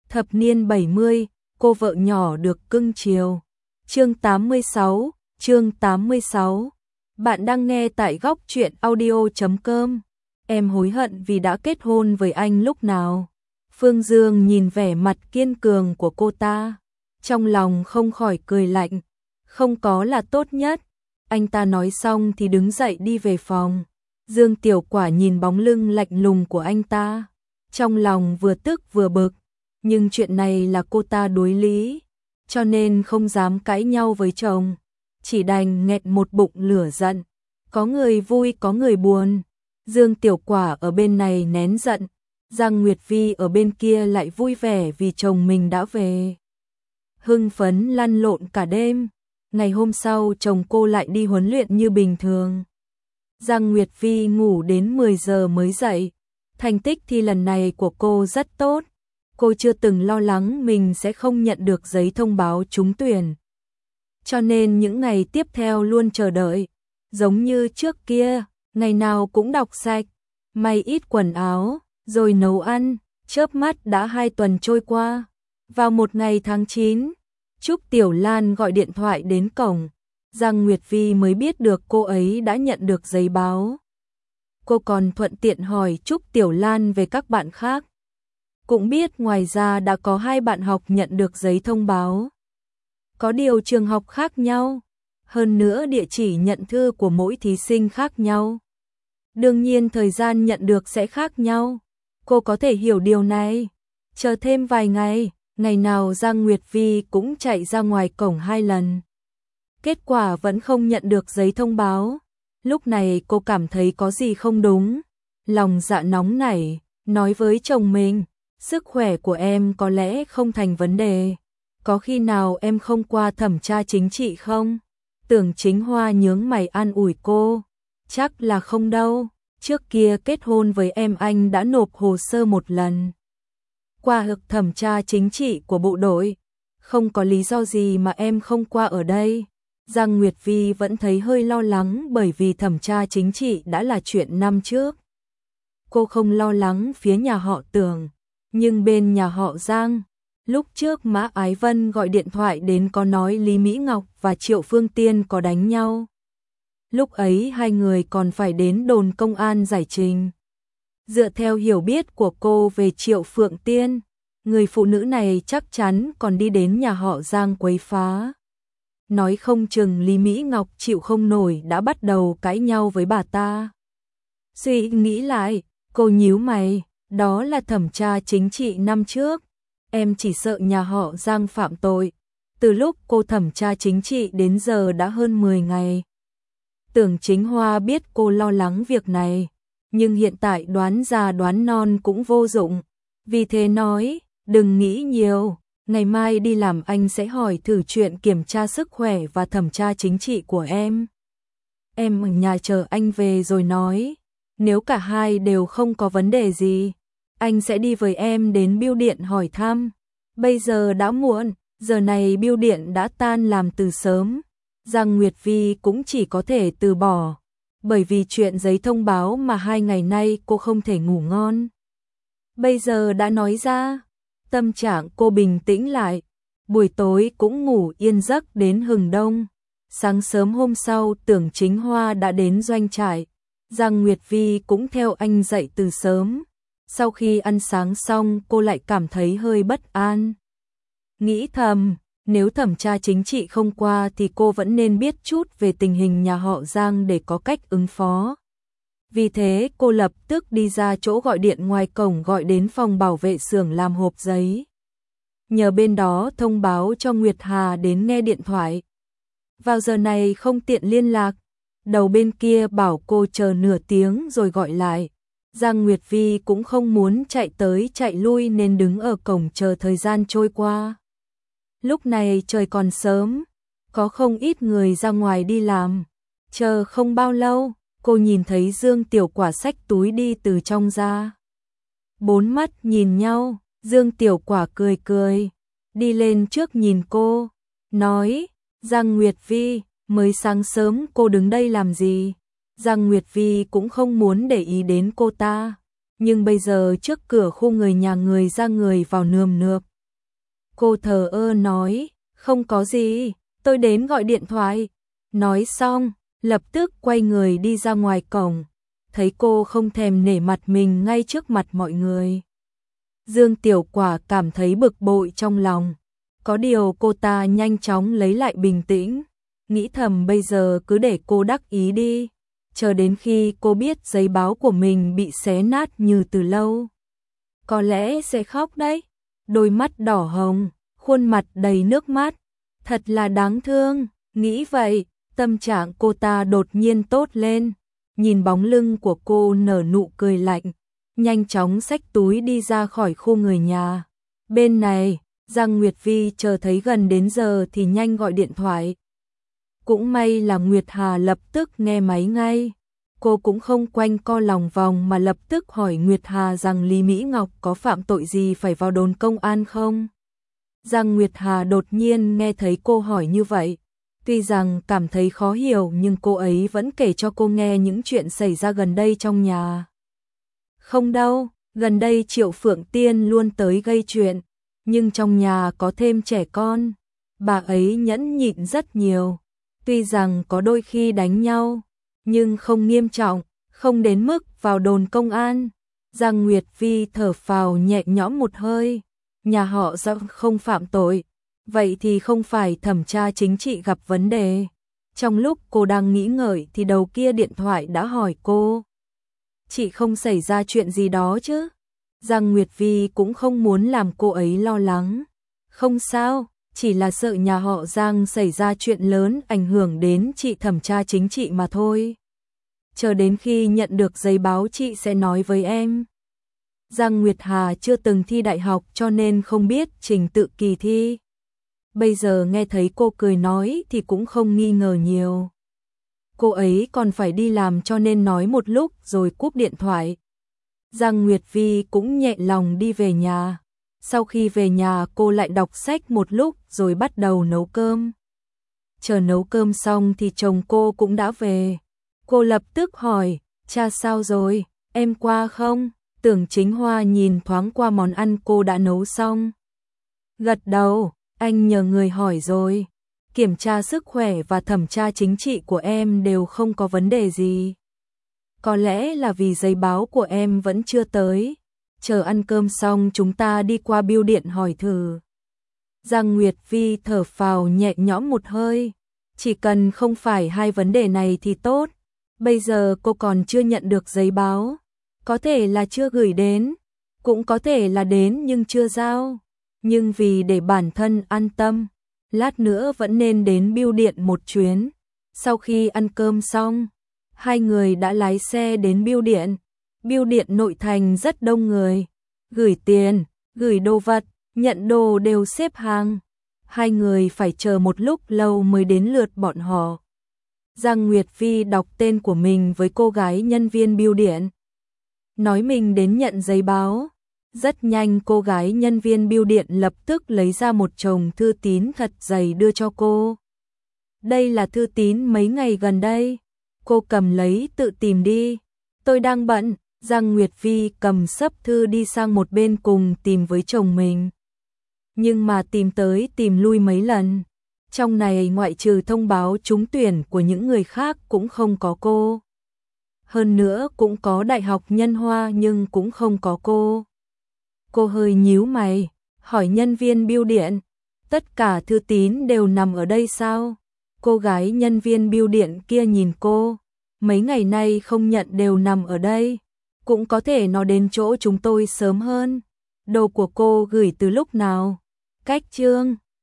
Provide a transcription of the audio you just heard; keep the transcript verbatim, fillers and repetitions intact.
Thập niên bảy mươi, cô vợ nhỏ được cưng chiều. Chương tám mươi sáu, chương tám mươi sáu. Bạn đang nghe tại góc truyện audio chấm com. Em hối hận vì đã kết hôn với anh lúc nào? Phương Dương nhìn vẻ mặt kiên cường của cô ta, trong lòng không khỏi cười lạnh. Không có là tốt nhất. Anh ta nói xong thì đứng dậy đi về phòng. Dương Tiểu Quả nhìn bóng lưng lạnh lùng của anh ta, trong lòng vừa tức vừa bực, nhưng chuyện này là cô ta đối lý, cho nên không dám cãi nhau với chồng, chỉ đành nghẹn một bụng lửa giận. Có người vui có người buồn. Dương Tiểu Quả ở bên này nén giận, Giang Nguyệt Vi ở bên kia lại vui vẻ vì chồng mình đã về. Hưng phấn lăn lộn cả đêm. Ngày hôm sau chồng cô lại đi huấn luyện như bình thường. Giang Nguyệt Vi ngủ đến mười giờ mới dậy. Thành tích thi lần này của cô rất tốt. Cô chưa từng lo lắng mình sẽ không nhận được giấy thông báo trúng tuyển. Cho nên những ngày tiếp theo luôn chờ đợi. Giống như trước kia, ngày nào cũng đọc sách, may ít quần áo, rồi nấu ăn. Chớp mắt đã hai tuần trôi qua. Vào một ngày tháng chín, Trúc Tiểu Lan gọi điện thoại đến cổng. Giang Nguyệt Vi mới biết được cô ấy đã nhận được giấy báo. Cô còn thuận tiện hỏi Trúc Tiểu Lan về các bạn khác. Cũng biết ngoài ra đã có hai bạn học nhận được giấy thông báo. Có điều trường học khác nhau. Hơn nữa địa chỉ nhận thư của mỗi thí sinh khác nhau. Đương nhiên thời gian nhận được sẽ khác nhau. Cô có thể hiểu điều này. Chờ thêm vài ngày, ngày nào Giang Nguyệt Vi cũng chạy ra ngoài cổng hai lần. Kết quả vẫn không nhận được giấy thông báo. Lúc này cô cảm thấy có gì không đúng. Lòng dạ nóng nảy, nói với chồng mình, sức khỏe của em có lẽ không thành vấn đề. Có khi nào em không qua thẩm tra chính trị không? Tưởng Chính Hoa nhướng mày an ủi cô. Chắc là không đâu. Trước kia kết hôn với em anh đã nộp hồ sơ một lần. Qua hực thẩm tra chính trị của bộ đội. Không có lý do gì mà em không qua ở đây. Giang Nguyệt Vi vẫn thấy hơi lo lắng bởi vì thẩm tra chính trị đã là chuyện năm trước. Cô không lo lắng phía nhà họ Tưởng, nhưng bên nhà họ Giang, lúc trước Mã Ái Vân gọi điện thoại đến có nói Lý Mỹ Ngọc và Triệu Phương Tiên có đánh nhau. Lúc ấy hai người còn phải đến đồn công an giải trình. Dựa theo hiểu biết của cô về Triệu Phượng Tiên, người phụ nữ này chắc chắn còn đi đến nhà họ Giang quấy phá. Nói không chừng Lý Mỹ Ngọc chịu không nổi đã bắt đầu cãi nhau với bà ta. Suy nghĩ lại, cô nhíu mày, đó là thẩm tra chính trị năm trước. Em chỉ sợ nhà họ Giang phạm tội. Từ lúc cô thẩm tra chính trị đến giờ đã hơn mười ngày. Tưởng Chính Hoa biết cô lo lắng việc này, nhưng hiện tại đoán già đoán non cũng vô dụng. Vì thế nói, đừng nghĩ nhiều. Ngày mai đi làm anh sẽ hỏi thử chuyện kiểm tra sức khỏe và thẩm tra chính trị của em. Em ở nhà chờ anh về rồi nói. Nếu cả hai đều không có vấn đề gì, anh sẽ đi với em đến bưu điện hỏi thăm. Bây giờ đã muộn, giờ này bưu điện đã tan làm từ sớm. Giang Nguyệt Vi cũng chỉ có thể từ bỏ, bởi vì chuyện giấy thông báo mà hai ngày nay cô không thể ngủ ngon. Bây giờ đã nói ra, tâm trạng cô bình tĩnh lại, buổi tối cũng ngủ yên giấc đến hừng đông. Sáng sớm hôm sau Tưởng Chính Hoa đã đến doanh trại, Giang Nguyệt Vi cũng theo anh dậy từ sớm. Sau khi ăn sáng xong cô lại cảm thấy hơi bất an. Nghĩ thầm, nếu thẩm tra chính trị không qua thì cô vẫn nên biết chút về tình hình nhà họ Giang để có cách ứng phó. Vì thế cô lập tức đi ra chỗ gọi điện ngoài cổng gọi đến phòng bảo vệ xưởng làm hộp giấy. Nhờ bên đó thông báo cho Nguyệt Hà đến nghe điện thoại. Vào giờ này không tiện liên lạc, đầu bên kia bảo cô chờ nửa tiếng rồi gọi lại. Giang Nguyệt Vi cũng không muốn chạy tới chạy lui nên đứng ở cổng chờ thời gian trôi qua. Lúc này trời còn sớm, có không ít người ra ngoài đi làm. Chờ không bao lâu, cô nhìn thấy Dương Tiểu Quả xách túi đi từ trong ra. Bốn mắt nhìn nhau, Dương Tiểu Quả cười cười, đi lên trước nhìn cô, nói, Giang Nguyệt Vi, mới sáng sớm cô đứng đây làm gì? Giang Nguyệt Vi cũng không muốn để ý đến cô ta, nhưng bây giờ trước cửa khu người nhà người ra người vào nườm nượp, Cô thờ ơ nói, không có gì, tôi đến gọi điện thoại. Nói xong, lập tức quay người đi ra ngoài cổng. Thấy cô không thèm nể mặt mình ngay trước mặt mọi người. Dương Tiểu Quả cảm thấy bực bội trong lòng. Có điều cô ta nhanh chóng lấy lại bình tĩnh. Nghĩ thầm bây giờ cứ để cô đắc ý đi. Chờ đến khi cô biết giấy báo của mình bị xé nát như từ lâu. Có lẽ sẽ khóc đấy. Đôi mắt đỏ hồng, khuôn mặt đầy nước mắt. Thật là đáng thương. Nghĩ vậy, tâm trạng cô ta đột nhiên tốt lên. Nhìn bóng lưng của cô nở nụ cười lạnh. Nhanh chóng xách túi đi ra khỏi khu người nhà. Bên này, Giang Nguyệt Vi chờ thấy gần đến giờ thì nhanh gọi điện thoại. Cũng may là Nguyệt Hà lập tức nghe máy ngay. Cô cũng không quanh co lòng vòng mà lập tức hỏi Nguyệt Hà rằng Lý Mỹ Ngọc có phạm tội gì phải vào đồn công an không? Giang Nguyệt Hà đột nhiên nghe thấy cô hỏi như vậy. Tuy rằng cảm thấy khó hiểu nhưng cô ấy vẫn kể cho cô nghe những chuyện xảy ra gần đây trong nhà. Không đâu, gần đây Triệu Phượng Tiên luôn tới gây chuyện, nhưng trong nhà có thêm trẻ con. Bà ấy nhẫn nhịn rất nhiều. Tuy rằng có đôi khi đánh nhau, nhưng không nghiêm trọng, không đến mức vào đồn công an. Giang Nguyệt Vi thở phào nhẹ nhõm một hơi. Nhà họ Giang không phạm tội, vậy thì không phải thẩm tra chính trị gặp vấn đề. Trong lúc cô đang nghĩ ngợi thì đầu kia điện thoại đã hỏi cô. Chị không xảy ra chuyện gì đó chứ? Giang Nguyệt Vi cũng không muốn làm cô ấy lo lắng. Không sao, chỉ là sợ nhà họ Giang xảy ra chuyện lớn ảnh hưởng đến chị thẩm tra chính trị mà thôi. Chờ đến khi nhận được giấy báo chị sẽ nói với em. Giang Nguyệt Hà chưa từng thi đại học cho nên không biết trình tự kỳ thi. Bây giờ nghe thấy cô cười nói thì cũng không nghi ngờ nhiều. Cô ấy còn phải đi làm cho nên nói một lúc rồi cúp điện thoại. Giang Nguyệt Vi cũng nhẹ lòng đi về nhà. Sau khi về nhà cô lại đọc sách một lúc rồi bắt đầu nấu cơm. Chờ nấu cơm xong thì chồng cô cũng đã về. Cô lập tức hỏi, cha sao rồi, em qua không? Tưởng Chính Hoa nhìn thoáng qua món ăn cô đã nấu xong. Gật đầu, anh nhờ người hỏi rồi. Kiểm tra sức khỏe và thẩm tra chính trị của em đều không có vấn đề gì. Có lẽ là vì giấy báo của em vẫn chưa tới. Chờ ăn cơm xong chúng ta đi qua bưu điện hỏi thử. Giang Nguyệt Vi thở phào nhẹ nhõm một hơi. Chỉ cần không phải hai vấn đề này thì tốt. Bây giờ cô còn chưa nhận được giấy báo. Có thể là chưa gửi đến. Cũng có thể là đến nhưng chưa giao. Nhưng vì để bản thân an tâm, lát nữa vẫn nên đến bưu điện một chuyến. Sau khi ăn cơm xong, hai người đã lái xe đến bưu điện. Bưu điện nội thành rất đông người. Gửi tiền, gửi đồ vật, nhận đồ đều xếp hàng. Hai người phải chờ một lúc lâu mới đến lượt bọn họ. Giang Nguyệt Vi đọc tên của mình với cô gái nhân viên bưu điện. Nói mình đến nhận giấy báo. Rất nhanh cô gái nhân viên bưu điện lập tức lấy ra một chồng thư tín thật dày đưa cho cô. Đây là thư tín mấy ngày gần đây. Cô cầm lấy tự tìm đi. Tôi đang bận. Giang Nguyệt Vi cầm xấp thư đi sang một bên cùng tìm với chồng mình. Nhưng mà tìm tới tìm lui mấy lần. Trong này ngoại trừ thông báo trúng tuyển của những người khác cũng không có cô. Hơn nữa cũng có Đại học Nhân Hoa nhưng cũng không có cô. Cô hơi nhíu mày, hỏi nhân viên bưu điện, tất cả thư tín đều nằm ở đây sao? Cô gái nhân viên bưu điện kia nhìn cô, mấy ngày nay không nhận đều nằm ở đây, cũng có thể nó đến chỗ chúng tôi sớm hơn. Đồ của cô gửi từ lúc nào? Cách chương